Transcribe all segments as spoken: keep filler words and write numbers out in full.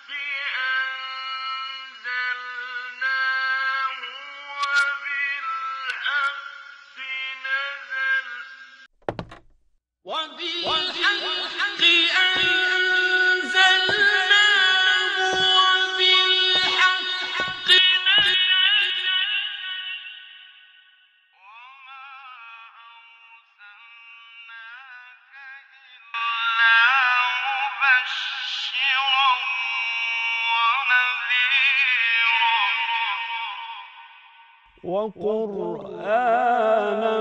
وقرآنا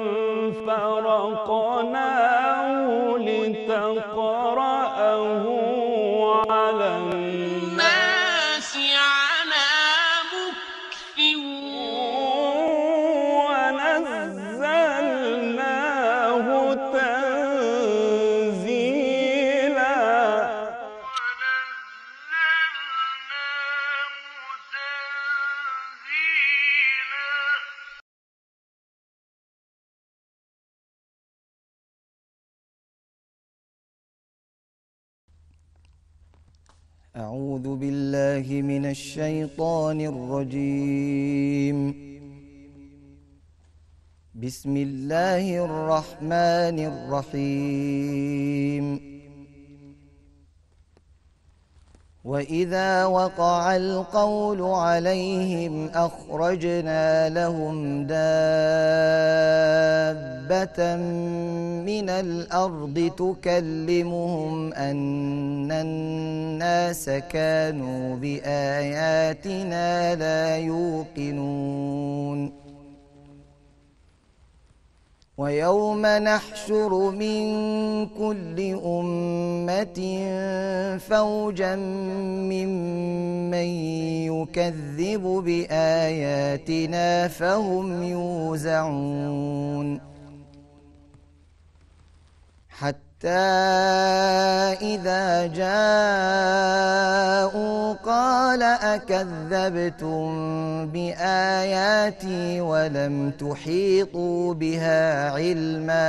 فرقناه لتقرأه على الناس على مكث ونزلناه تنزيلا أعوذ بالله من الشيطان الرجيم. بسم الله الرحمن الرحيم. وإذا وقع القول عليهم أخرجنا لهم دابة من الأرض تكلمهم أن الناس كانوا بآياتنا لا يوقنون. ويوم نحشر من كل أمة فوجا ممن يكذب بآياتنا فهم يوزعون. حتى إذا جاءوا قال أكذبتم بآياتي ولم تحيطوا بها علما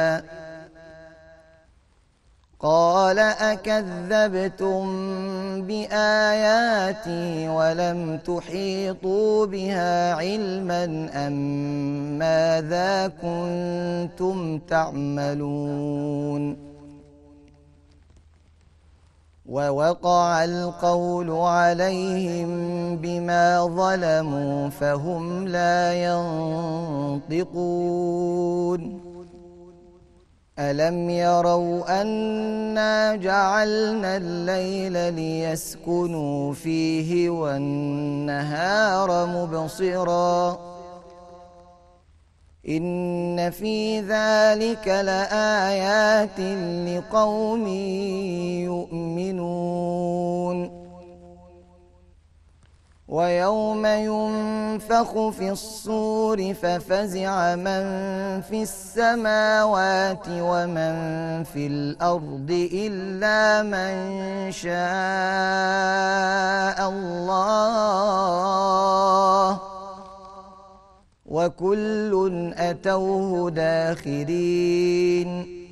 قال أكذبتم بآياتي ولم تحيطوا بها علما أم ماذا كنتم تعملون. ووقع القول عليهم بما ظلموا فهم لا ينطقون. ألم يروا أنا جعلنا الليل ليسكنوا فيه والنهار مبصرا إن في ذلك لآيات لقوم يؤمنون. ويوم ينفخ في الصور ففزع من في السماوات ومن في الأرض إلا من شاء الله وكل أتوه داخرين.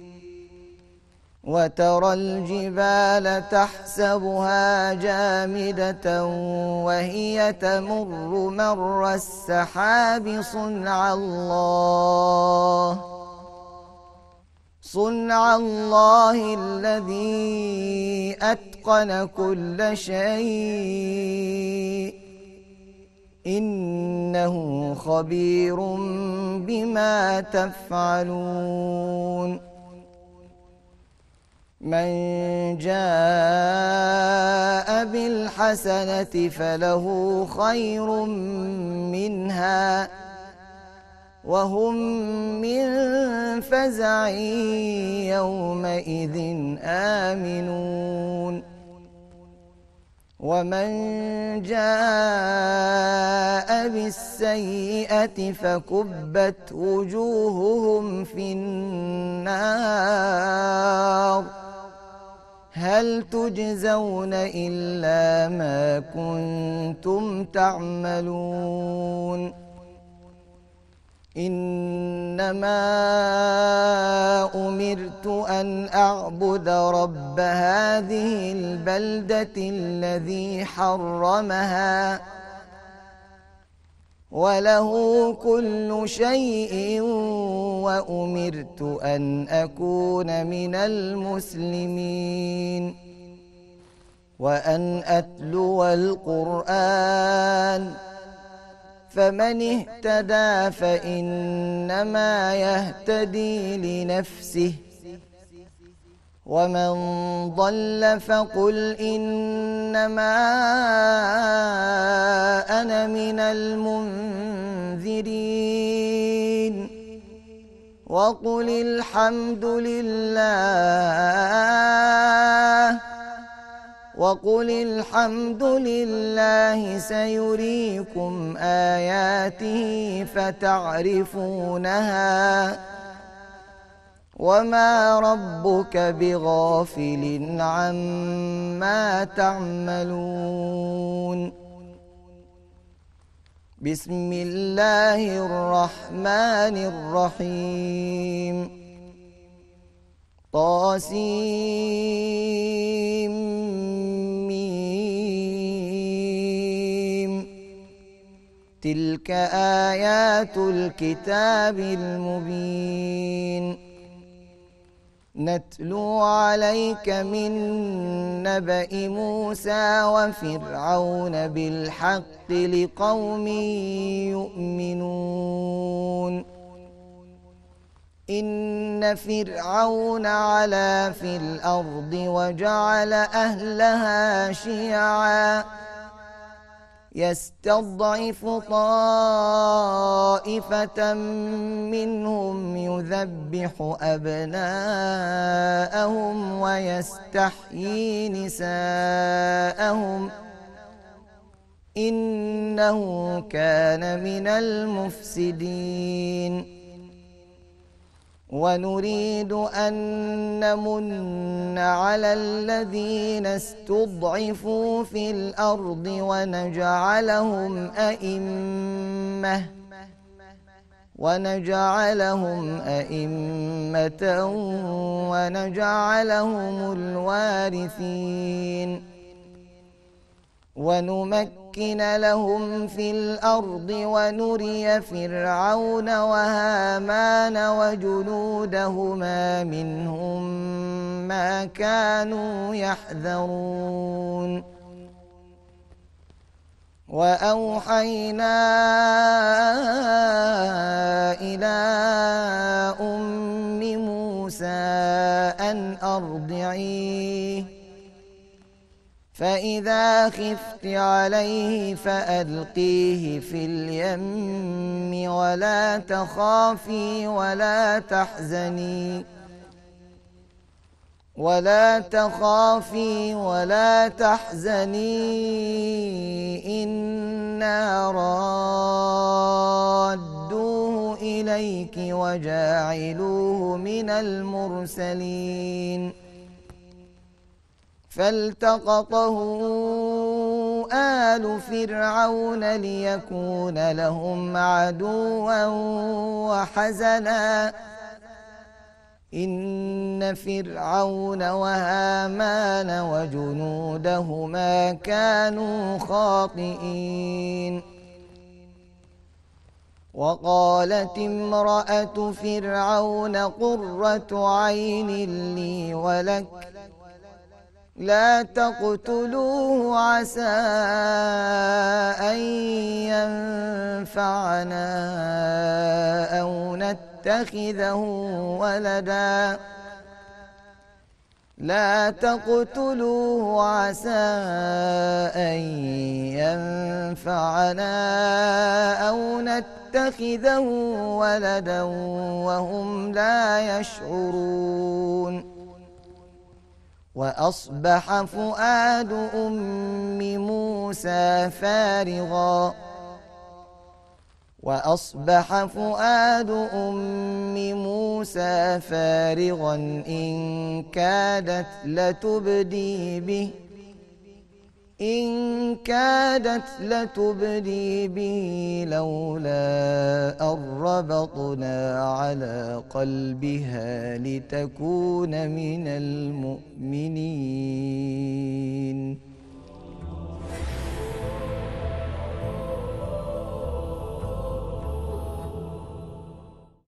وترى الجبال تحسبها جامدة وهي تمر مر السحاب صنع الله صنع الله الذي أتقن كل شيء إنه خبير بما تفعلون. من جاء بالحسنة فله خير منها وهم من فزع يومئذ آمنون. ومن جاء بالسيئة فكبت وجوههم في النار هل تجزون إلا ما كنتم تعملون. إنما أمرت أن أعبد رب هذه البلدة الذي حرمها وله كل شيء وأمرت أن أكون من المسلمين وأن أتلو القرآن فمن اهتدى فإنما يهتدي لنفسه ومن ضل فقل إنما أنا من المنذرين وقل الحمد لله وقل الحمد لله سيريكم آياته فتعرفونها وما ربك بغافل عما تعملون بسم الله الرحمن الرحيم طاسيم تلك آيات الكتاب المبين نتلو عليك من نبأ موسى وفرعون بالحق لقوم يؤمنون إن فرعون علا في الأرض وجعل أهلها شيعا يستضعف طائفة منهم يذبح أبناءهم ويستحيي نساءهم إنه كان من المفسدين ونريد أن نمن على الذين استضعفوا في الأرض ونجعلهم أئمة ونجعلهم أئمة ونجعلهم الوارثين ونمكن لهم في الأرض ونري فرعون وهامان وجنودهما منهم ما كانوا يحذرون وأوحينا إلى أم موسى أن أرضعيه فإذا خفت عليه فألقيه في اليم ولا تخافي ولا تحزني ولا تخافي ولا تحزني إنا رادوه إليك وجاعلوه من المرسلين فالتقطه آل فرعون ليكون لهم عدوا وحزنا إن فرعون وهامان وجنودهما كانوا خاطئين وقالت امرأة فرعون قرة عين لي ولك لا تقتلوه عسى أن ينفعنا أو نتخذه ولدا لا تقتلوه عسى أن ينفعنا أو نتخذه ولدا وهم لا يشعرون وأصبح فؤاد أم موسى فارغا وأصبح فؤاد أم موسى فارغا إن كادت لتبدي به إن كادت لتبدي به لولا أن ربطنا على قلبها لتكون من المؤمنين